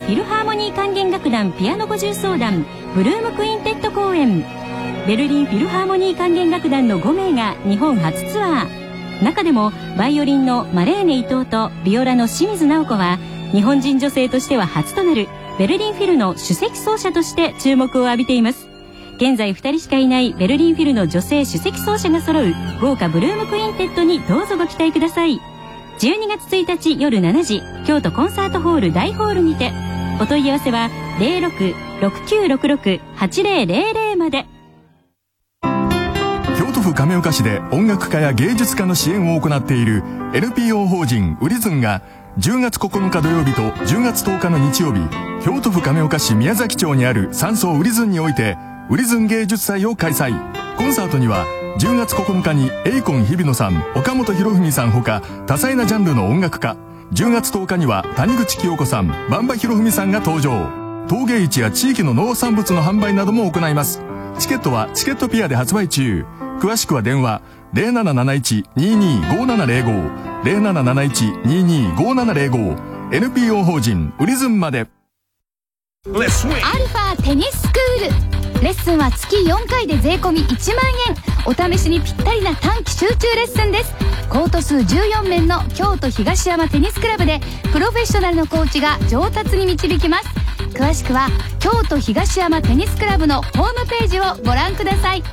フィルハーモニー管弦楽団ピアノ五重奏団ブルームクインテッド公演。ベルリンフィルハーモニー管弦楽団の5名が日本初ツアー。中でもバイオリンのマレーネ伊藤とビオラの清水直子は日本人女性としては初となるベルリンフィルの首席奏者として注目を浴びています。現在2人しかいないベルリンフィルの女性首席奏者が揃う豪華ブルームクインテッドにどうぞご期待ください。12月1日夜7時京都コンサートホール大ホールにて。お問い合わせは 06-6966-8000 まで。 京都府亀岡市で音楽家や芸術家の支援を行っている NPO 法人ウリズンが10月9日土曜日と10月10日の日曜日、京都府亀岡市宮崎町にある山荘ウリズンにおいてウリズン芸術祭を開催。コンサートには10月9日にエイコン日比野さん、岡本博文さんほか多彩なジャンルの音楽家、10月10日には谷口清子さん、馬場博文さんが登場。陶芸市や地域の農産物の販売なども行います。チケットはチケットピアで発売中。詳しくは電話 0771-225705 0771-225705 NPO 法人ウリズンまで。 アルファテニススクール。レッスンは月4回で税込み1万円。お試しにぴったりな短期集中レッスンです。コート数14面の京都東山テニスクラブでプロフェッショナルのコーチが上達に導きます。詳しくは京都東山テニスクラブのホームページをご覧ください。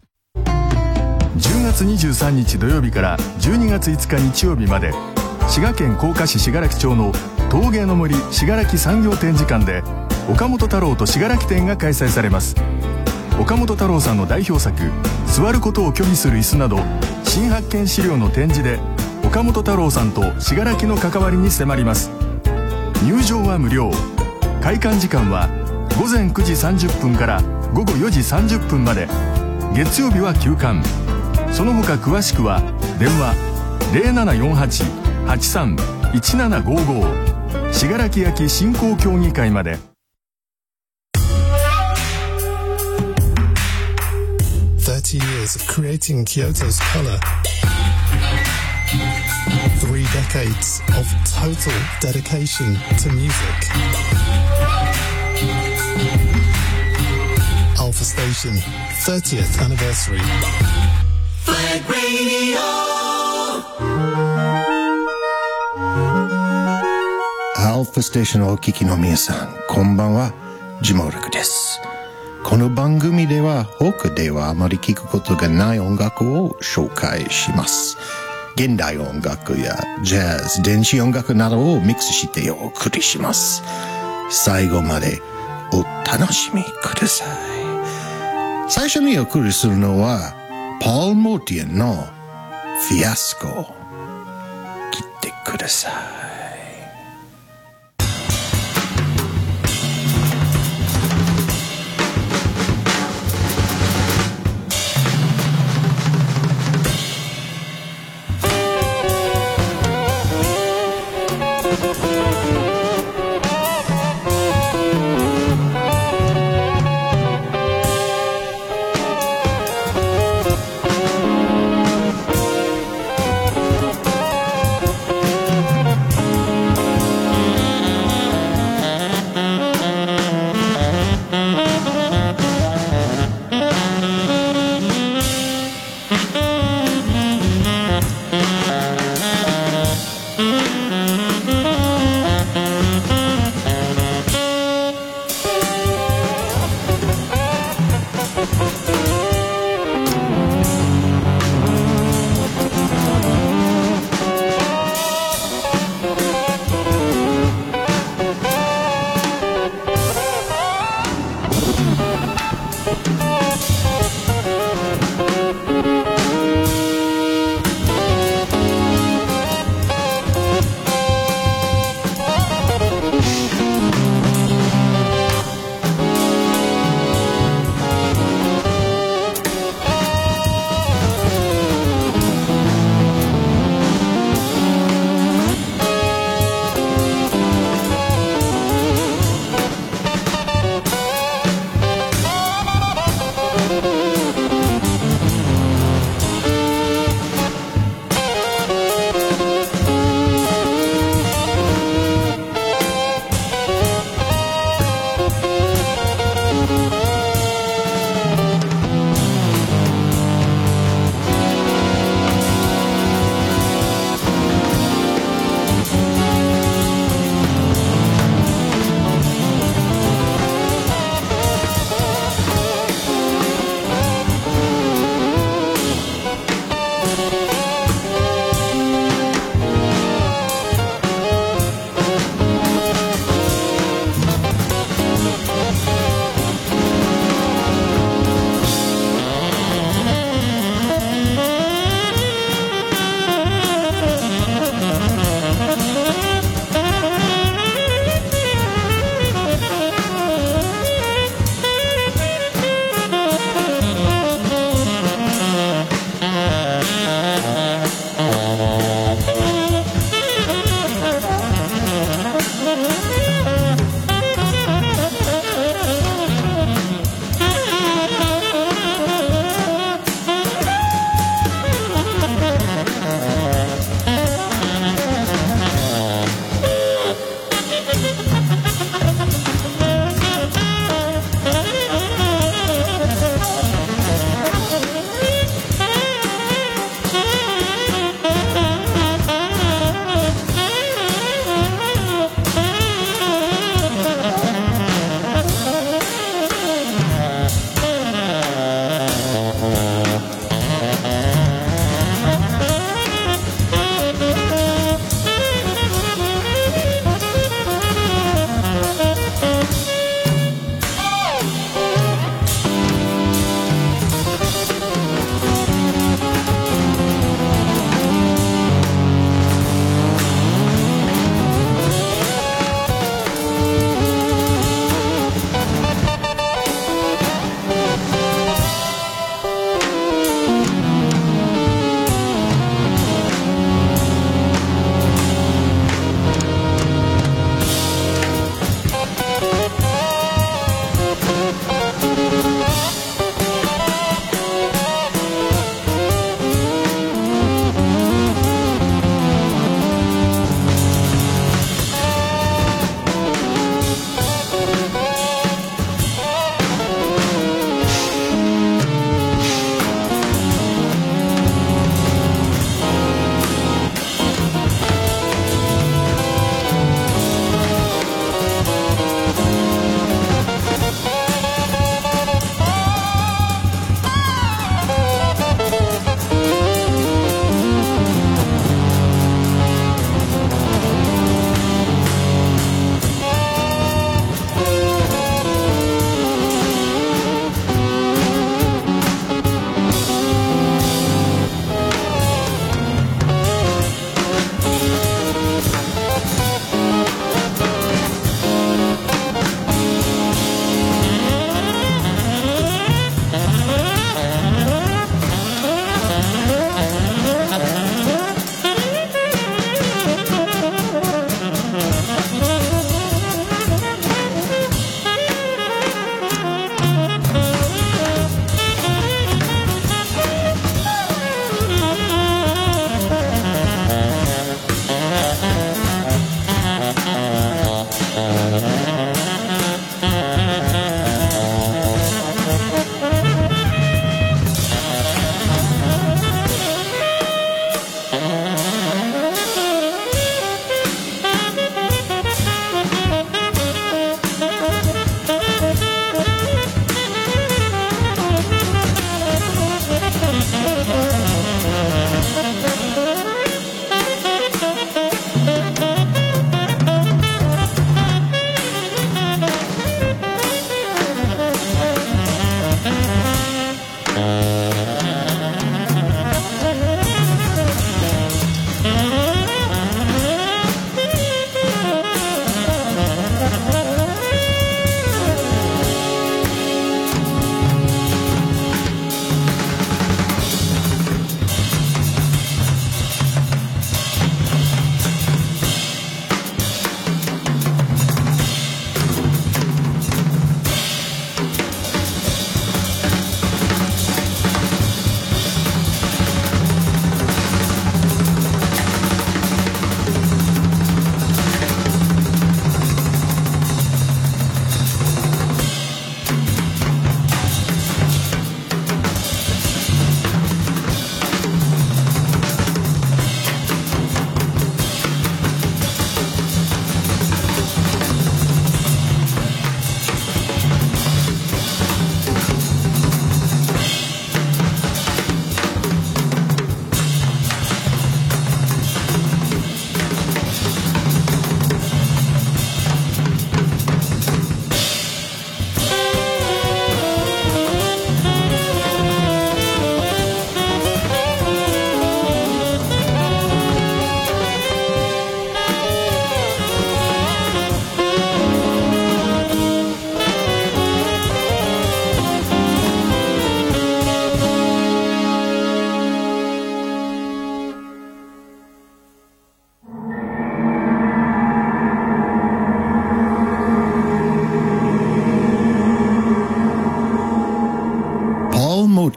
10月23日土曜日から12月5日日曜日まで、滋賀県甲賀市信楽町の陶芸の森信楽産業展示館で岡本太郎と信楽展が開催されます。岡本太郎さんの代表作座ることを拒否する椅子など新発見資料の展示で岡本太郎さんと信楽の関わりに迫ります。入場は無料。開館時間は午前9時30分から午後4時30分まで。月曜日は休館。その他詳しくは電話 0748-83-1755 信楽焼振興協議会まで。 30 years of creating Kyoto's color. 3 decades of total dedication to music. Alpha Station 30th anniversary. Flag Radio. Alpha Station をお聞きの皆さん、こんばんは、ジモルクです。この番組では他ではあまり聞くことがない音楽を紹介します。現代音楽やジャズ、電子音楽などをミックスしてお送りします。最後までお楽しみください。最初にお送りするのはポール・モーティアンのフィアスコ。聴いてください。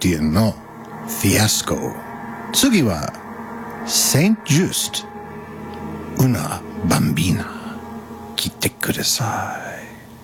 Septien no Fiasco。次は Saint Just Una Bambina。聞いてください。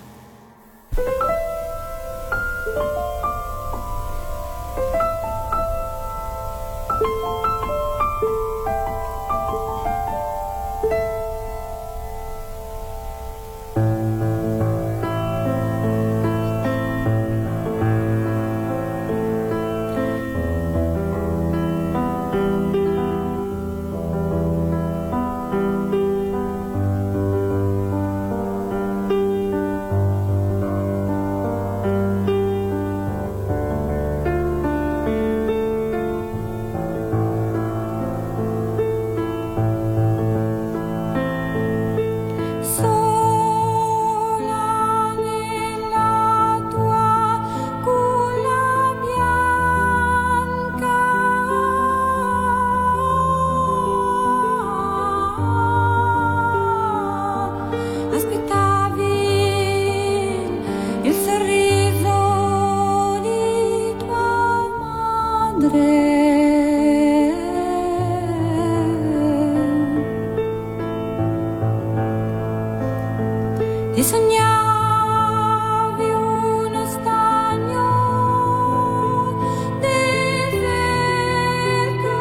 E sognavi uno stagno deserto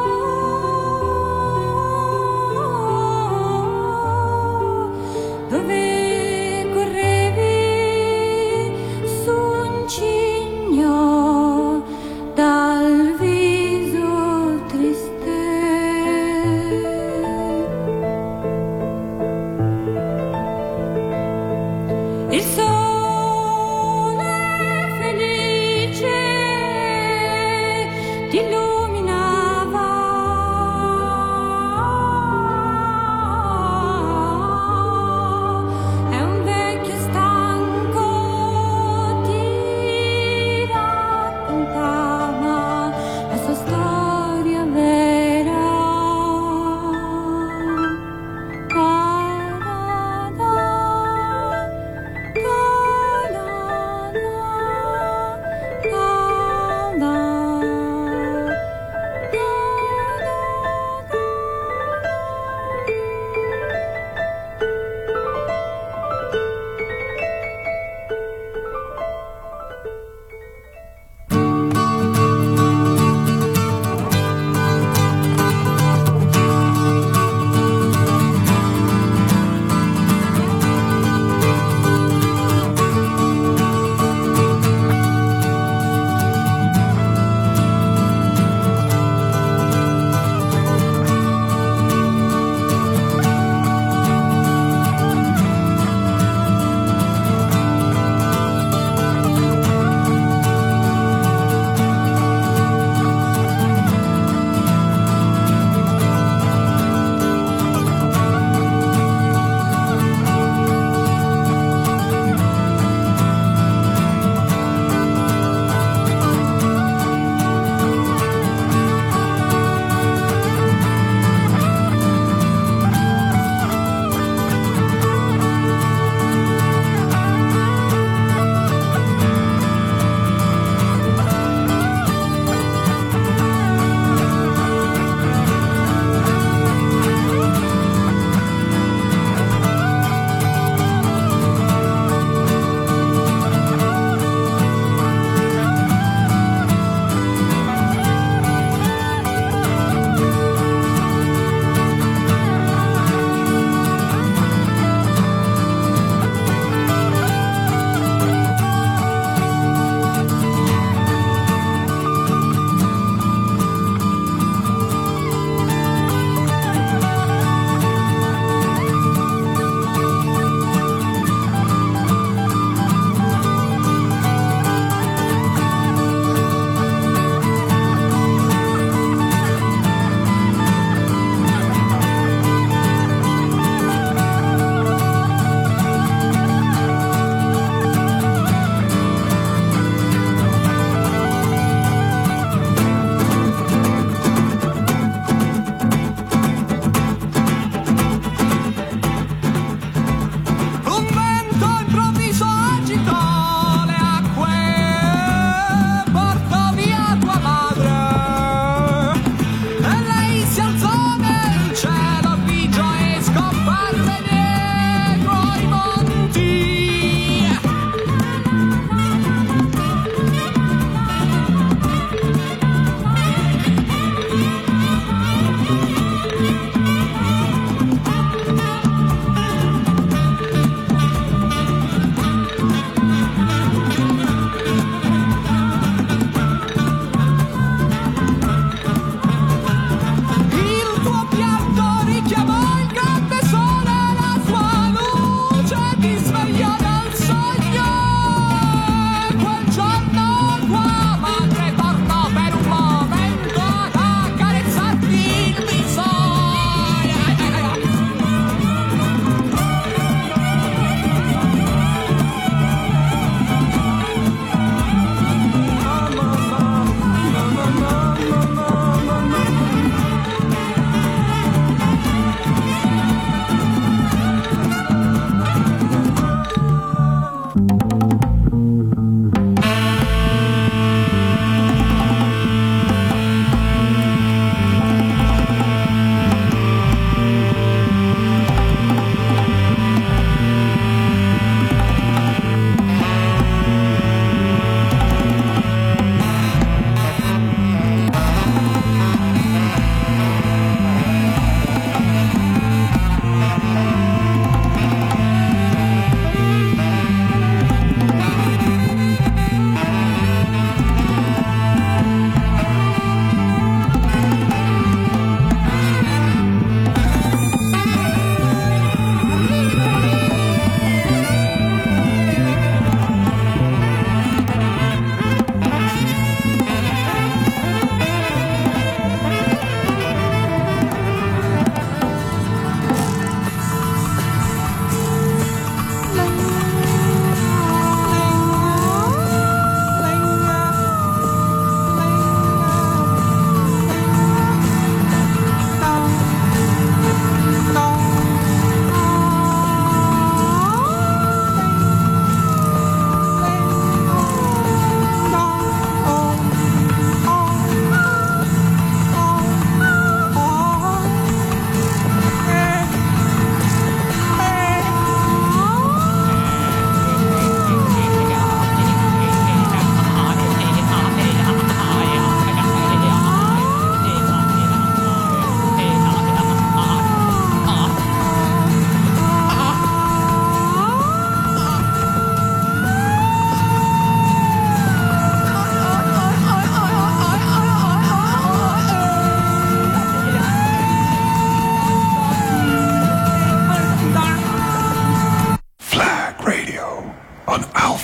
dove correvi su un cigno dal viso triste. Il sole felice ti illuminava, e un vecchio stanco ti raccontava la sua storia vera. Da, da, da.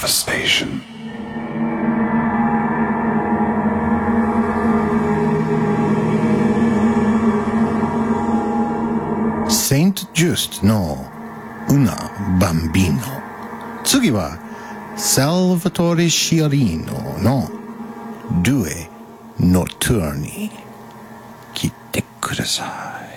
Alpha Station. Saint Just の Una Bambino。次は Salvatore Sciarrino の Due Notturni。聞いてください。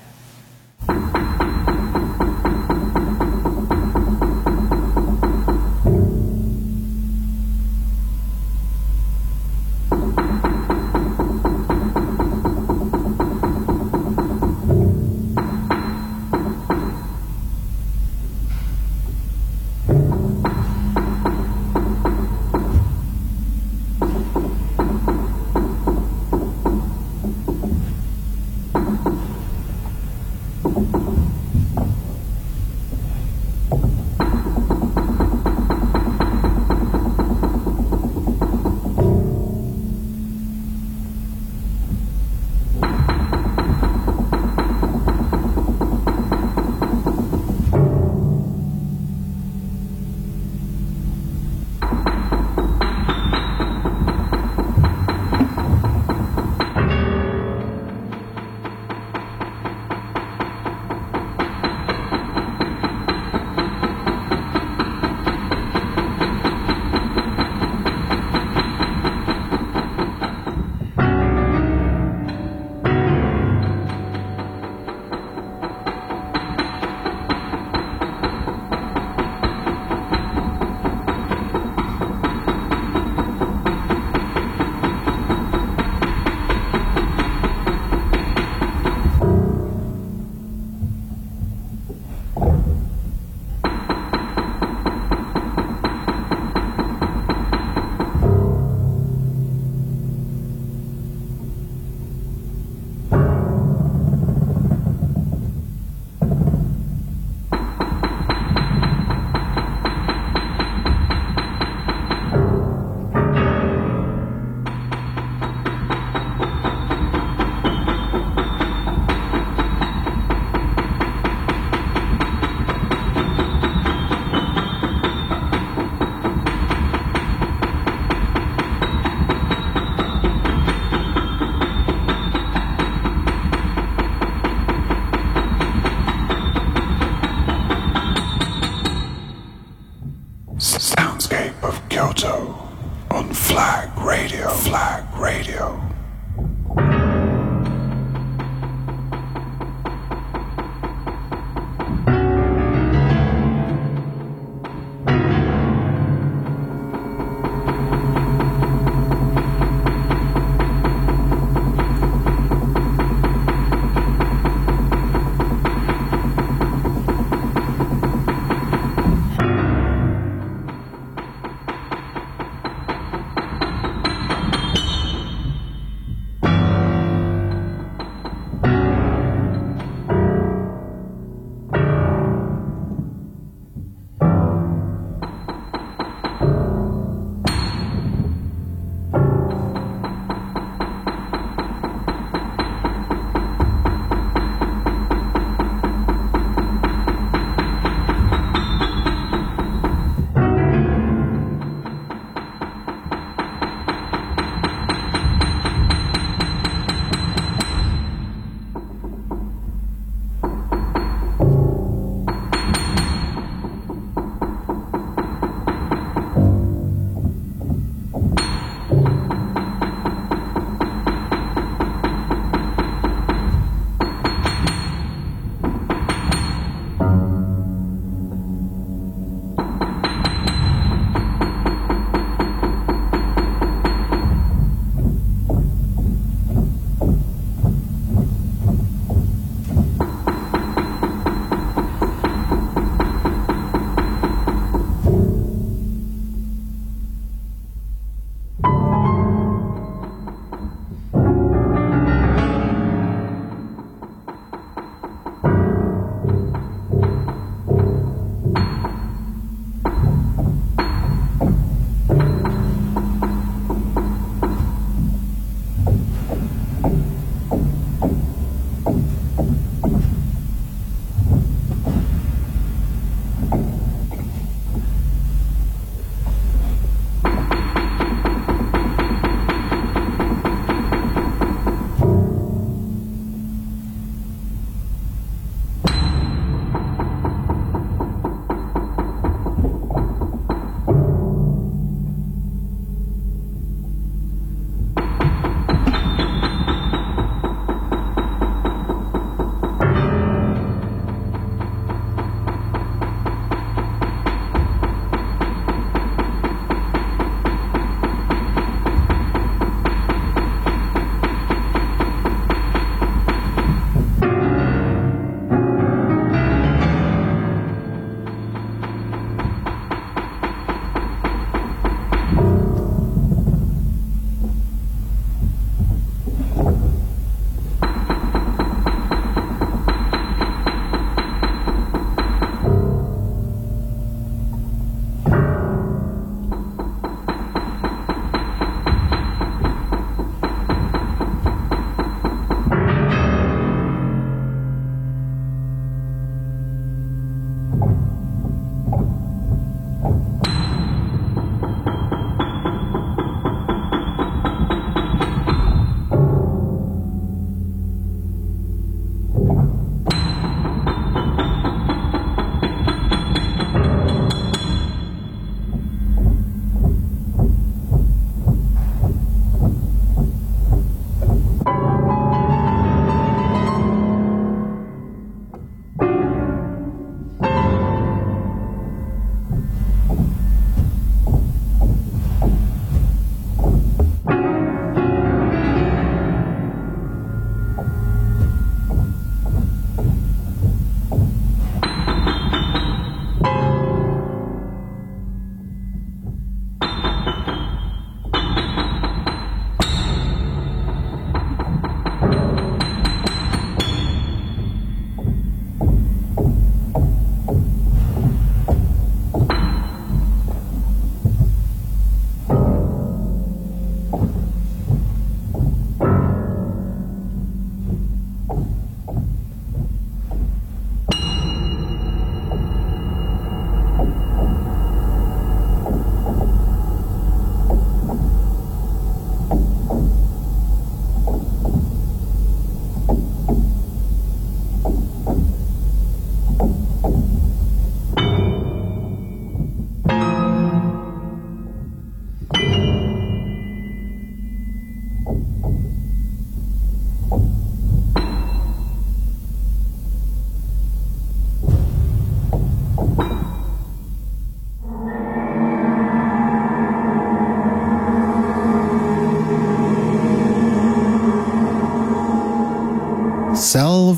Soundscape of Kyoto on Flag Radio. Flag Radio.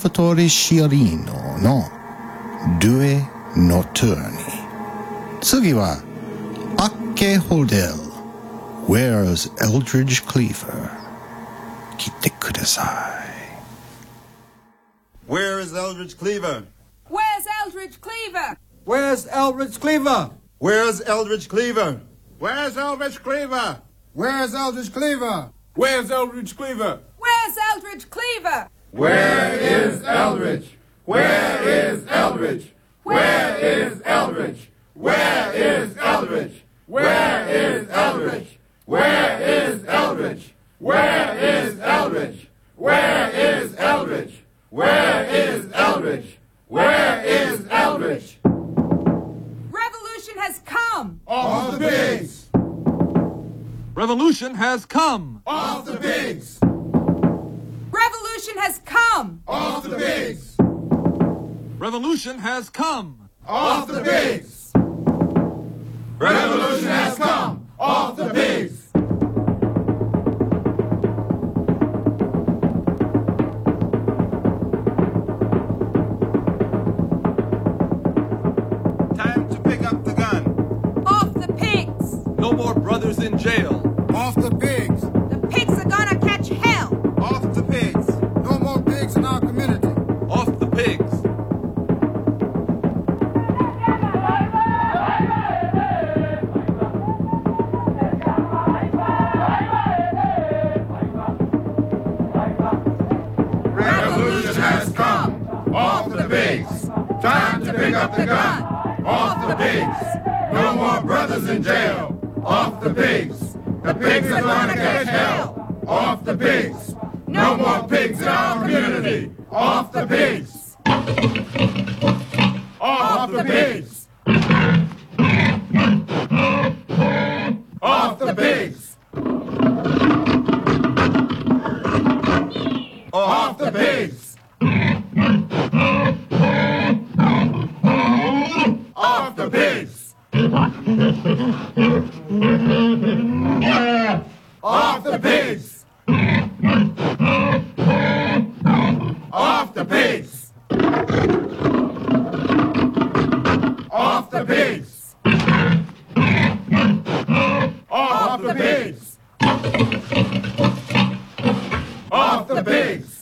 Salvatore Sciarino の Due Notturni。次は Acche Hotel Where's Eldridge Cleaver。聞いてください。 Where is Eldridge Cleaver? Where's Eldridge Cleaver? Where's Eldridge Cleaver? Where's Eldridge Cleaver? Where's Eldridge Cleaver? Where's Eldridge Cleaver? Where's Eldridge Cleaver? Where's Eldridge Cleaver? Where is Eldridge? Where is Eldridge? Where is Eldridge? Where is Eldridge? Where is Eldridge? Where is Eldridge? Where is Eldridge? Where is Eldridge? Where is Eldridge? Where is Eldridge? Revolution has come! Off the pigs! Revolution has come! Off the pigs! Revolution has come! Off the pigs! Revolution has come! Off the pigs! Revolution has come! Off the pigs! Time to pick up the gun. Off the pigs! No more brothers in jail. Off the pigs! The pigs are gonna catch hell! Off the pigs! No more pigs in our community! Off the pigs. Revolution has come! Off the pigs! Time to pick up the gun! Off the pigs! No more brothers in jail! Off the pigs! The pigs are gonna catch hell! Off the pigs! No more pigs in our community! Off the pigs! Off the pigs! Off the pigs! Off the pigs! Off the pigs! Off the pigs! Off the pigs! Off the pigs! Off the pigs! Off the pigs!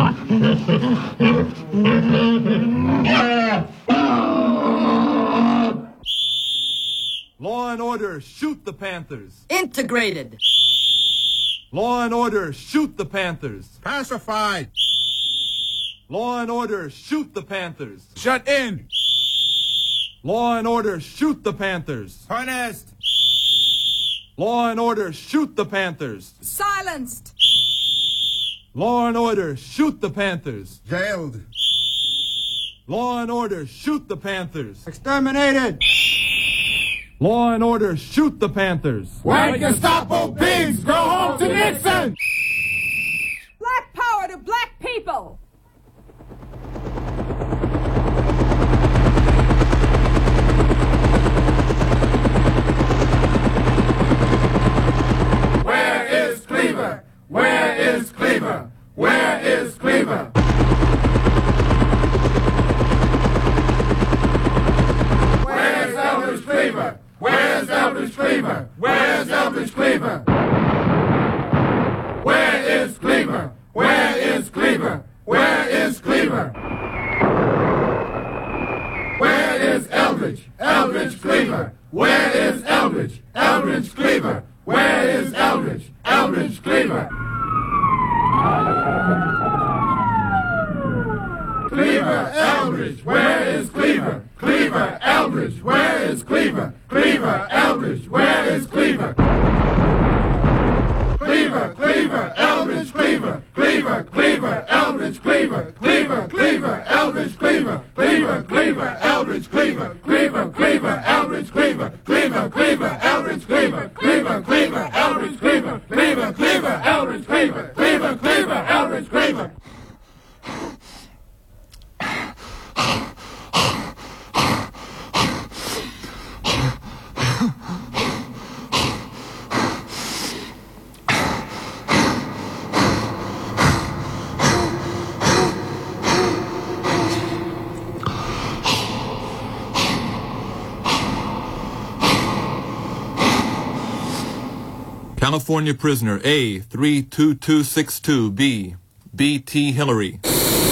Law and order, shoot the Panthers. Integrated! Law and order, shoot the Panthers. Pacified! Law and order, shoot the Panthers. Shut in! Law and order, shoot the Panthers. Harnessed! Law and order, shoot the Panthers. Silenced! Law and order, shoot the Panthers. Jailed! Law and order, shoot the Panthers. Exterminated! Law and order, shoot the Panthers. White Gestapo pigs, go home to Nixon! Black power to black people! Where is Cleaver? Where is Cleaver? Where is Cleaver? Where's Eldridge Cleaver? Where's Eldridge Cleaver? Where's Eldridge Cleaver? Where is Cleaver? Where is Cleaver? Where is Cleaver? Where is Eldridge? Eldridge Cleaver? Where is Eldridge? Eldridge Cleaver? Where is Eldridge? Eldridge Cleaver? Cleaver, Eldridge, where is Cleaver? Cleaver, Eldridge, where is Cleaver? Cleaver, Eldridge, where is Cleaver? Cleaver, Cleaver, Eldridge, Cleaver, Cleaver, Cleaver, Eldridge, Cleaver, Cleaver, Cleaver, Eldridge, Cleaver, Cleaver, Cleaver, Eldridge, Cleaver, Cleaver, Cleaver, Eldridge, Cleaver, Cleaver, Cleaver, Eldridge, Cleaver, Cleaver, Cleaver, Eldridge, Cleaver, Cleaver, Cleaver, Eldridge, Cleaver, Cleaver, Cleaver, Eldridge, Cleaver. California prisoner A32262B, B.T. Hillary.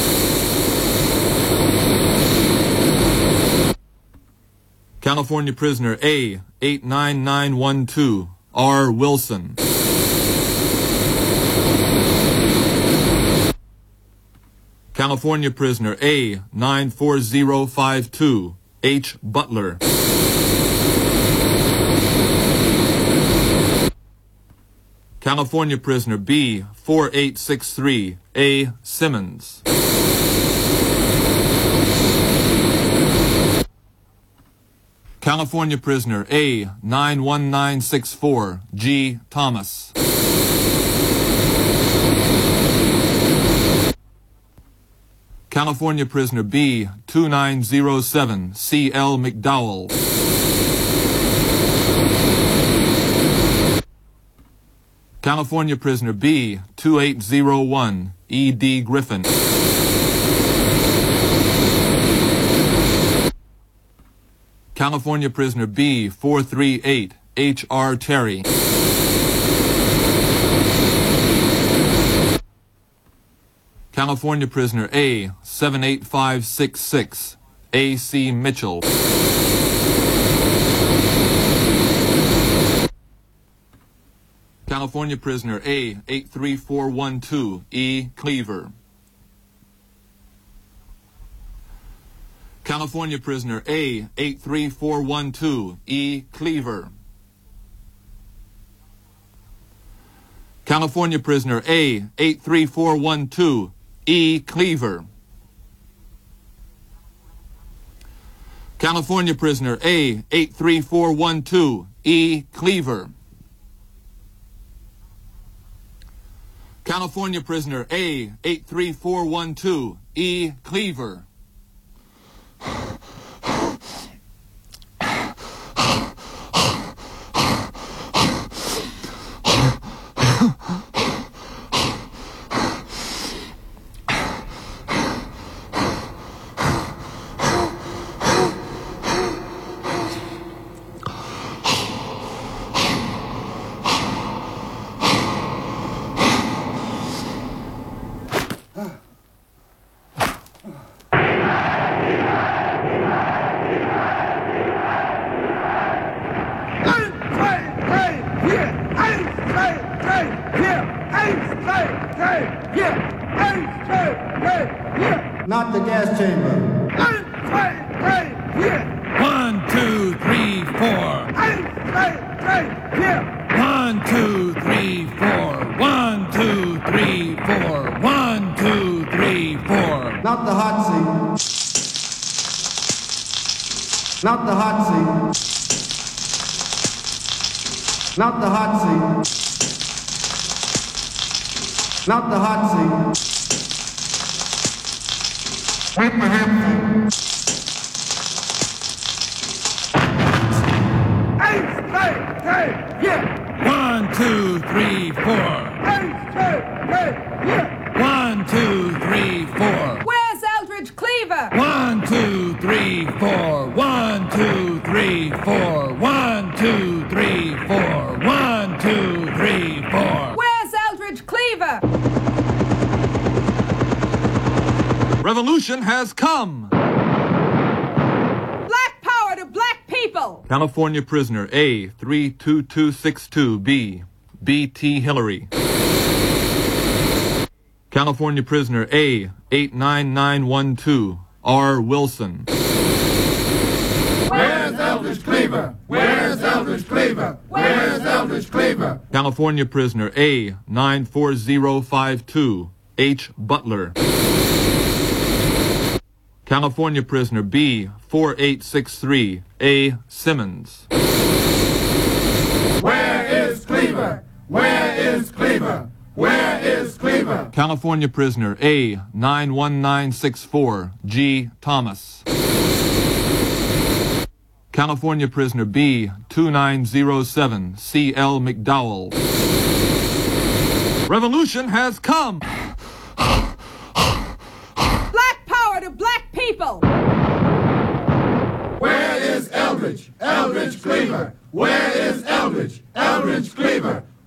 California prisoner A89912, R. Wilson. California prisoner A94052, H. Butler. California prisoner B4863, A. Simmons. California prisoner A91964, G. Thomas. California prisoner B2907, C.L. McDowell. California prisoner B2801, E.D. Griffin. California prisoner B438, H.R. Terry. California prisoner A78566, A.C. Mitchell. California prisoner A83412, E. Cleaver. California prisoner A83412, E. Cleaver. California prisoner A83412, E. Cleaver. California prisoner A83412, E. Cleaver. California prisoner A83412, E. Cleaver. Not the gas chamber. 1, 2, 3, 4. 1, 2, 3, 4. 1, 2, 3, 4. 1, 2, 3, 4. Not the hot seat. Not the hot seat. Not the hot seat. Not the hot seat. With my hand. 1, 2, 3, 4. 1, 2, 3, 4. Where's Eldridge Cleaver? 1, 2, 3, 4. 1, 2, 3, 4. 1, 2, 3, 4. 1, 2, 3, 4. Where's Eldridge Cleaver? Revolution has come! Black power to black people! California prisoner A32262B, B.T. Hillary. California prisoner A89912, R. Wilson. Where's Eldridge Cleaver? Where's Eldridge Cleaver? Where's Eldridge Cleaver? California prisoner A94052, H. Butler. California prisoner B4863, A. Simmons. Where is Cleaver? Where is Cleaver? Where is Cleaver? California prisoner A91964, G. Thomas. California prisoner B2907, C.L. McDowell. Revolution has come! Black power to black people! Where is Eldridge? Eldridge Cleaver? Where is Eldridge? Eldridge Cleaver?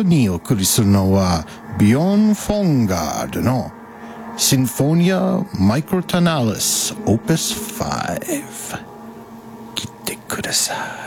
後にお送りするのはビヨン・フォンガードのシンフォニア・マイクロトナリスオプス5聴いてください。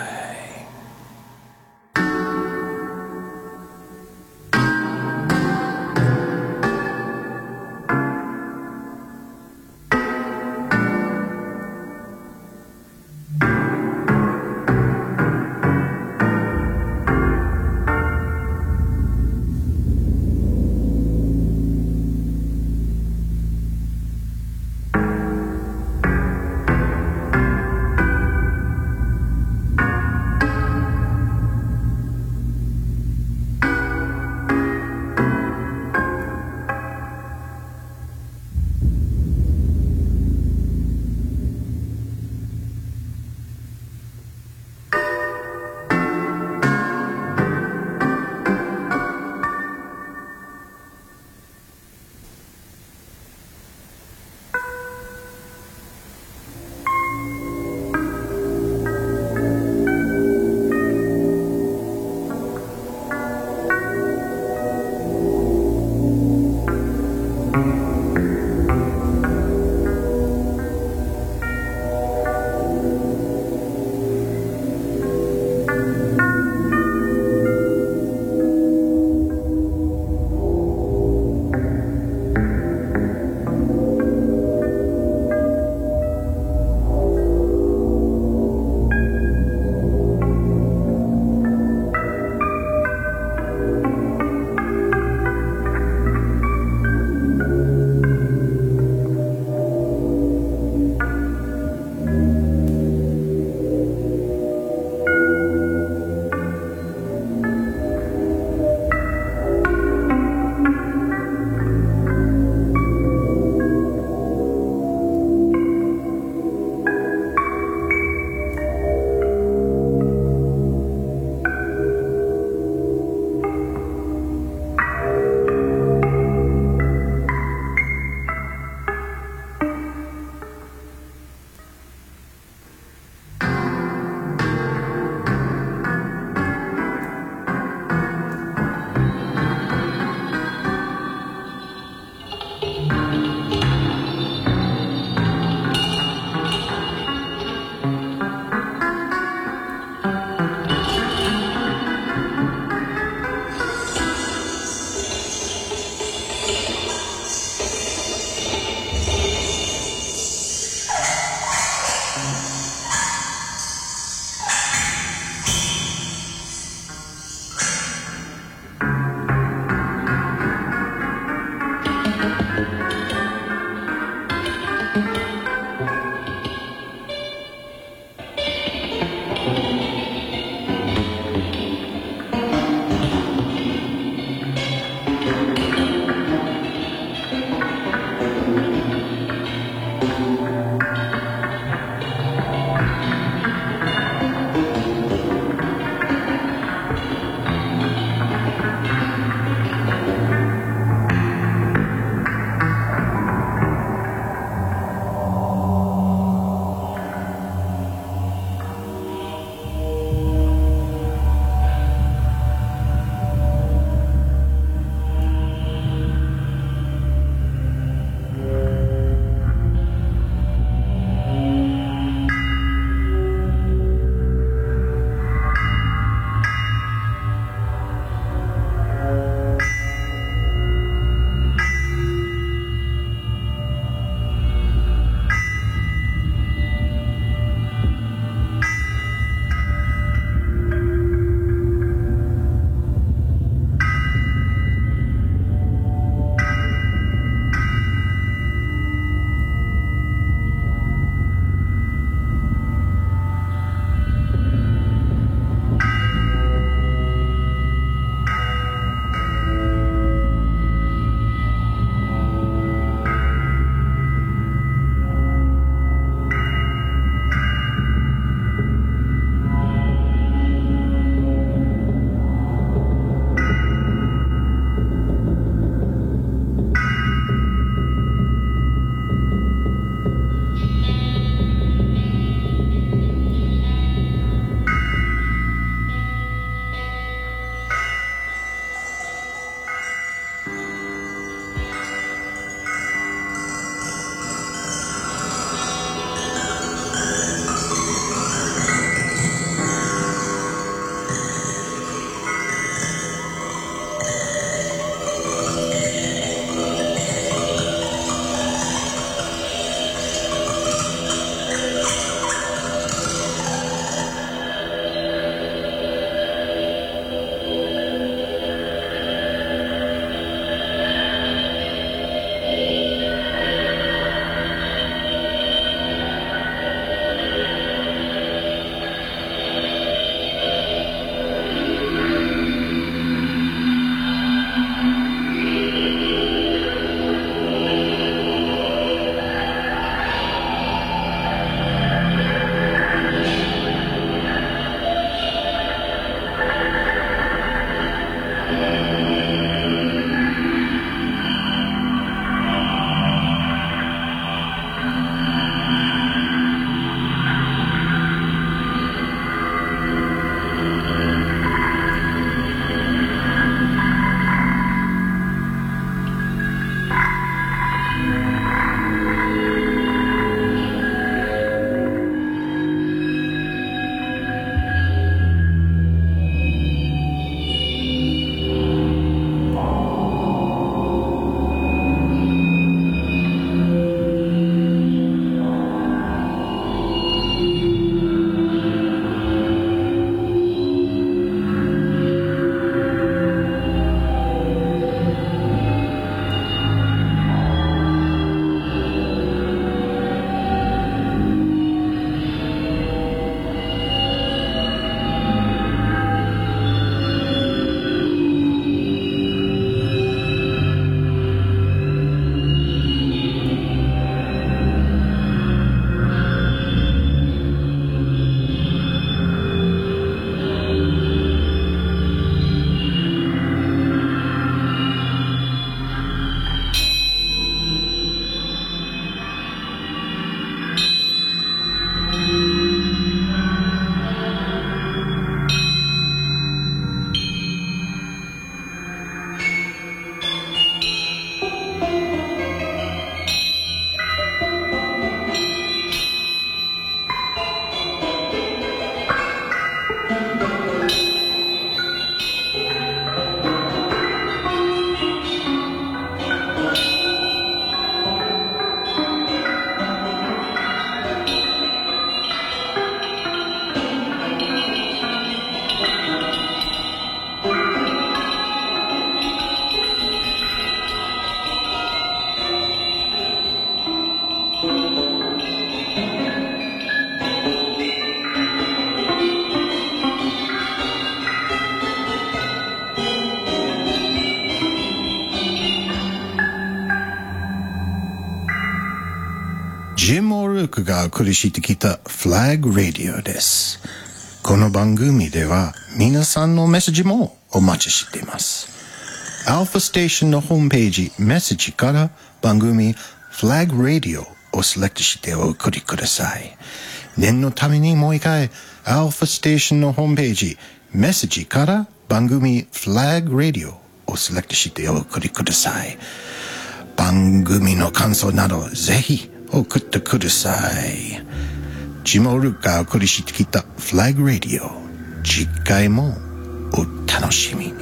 ジム・オルークがお送りしてきたフラッグ・ラディオです。この番組では皆さんのメッセージもお待ちしています。アルファステーションのホームページメッセージから番組フラッグ・ラディオをセレクトしてお送りください。念のためにもう一回アルファステーションのホームページメッセージから番組フラッグ・ラディオをセレクトしてお送りください。番組の感想などぜひ送ってください。ジム・オルークがお送りしてきたフラッグ・ラディオ、次回もお楽しみに。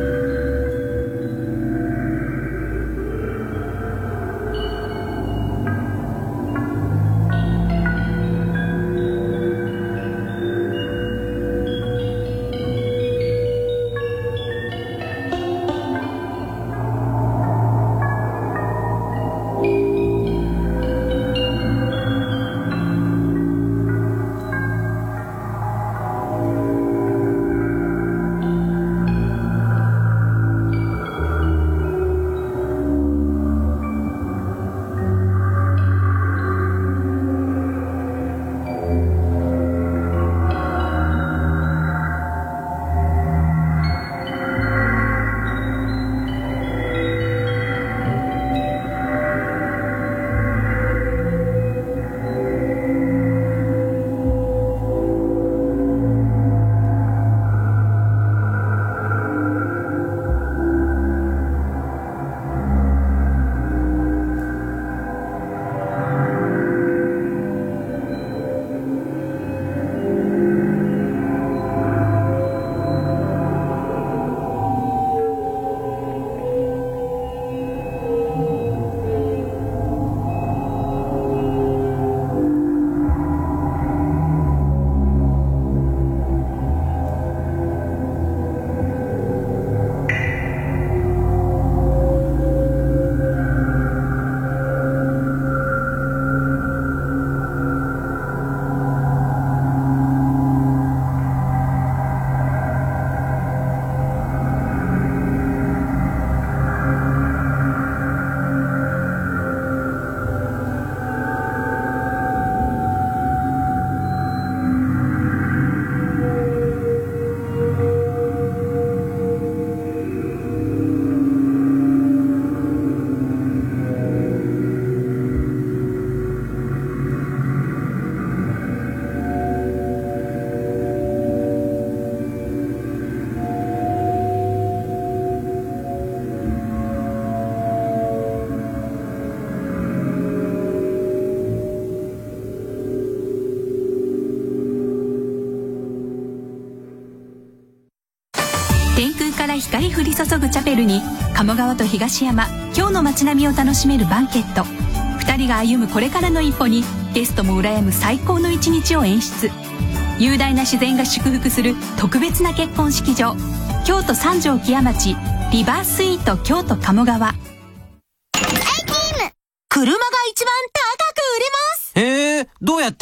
光降り注ぐチャペルに鴨川と東山、今日の街並みを楽しめるバンケット。2人が歩むこれからの一歩にゲストも羨む最高の一日を演出。雄大な自然が祝福する特別な結婚式場、京都三条木屋町リバースイート京都鴨川。 車が一番高く売れます。 へえ、どうやって？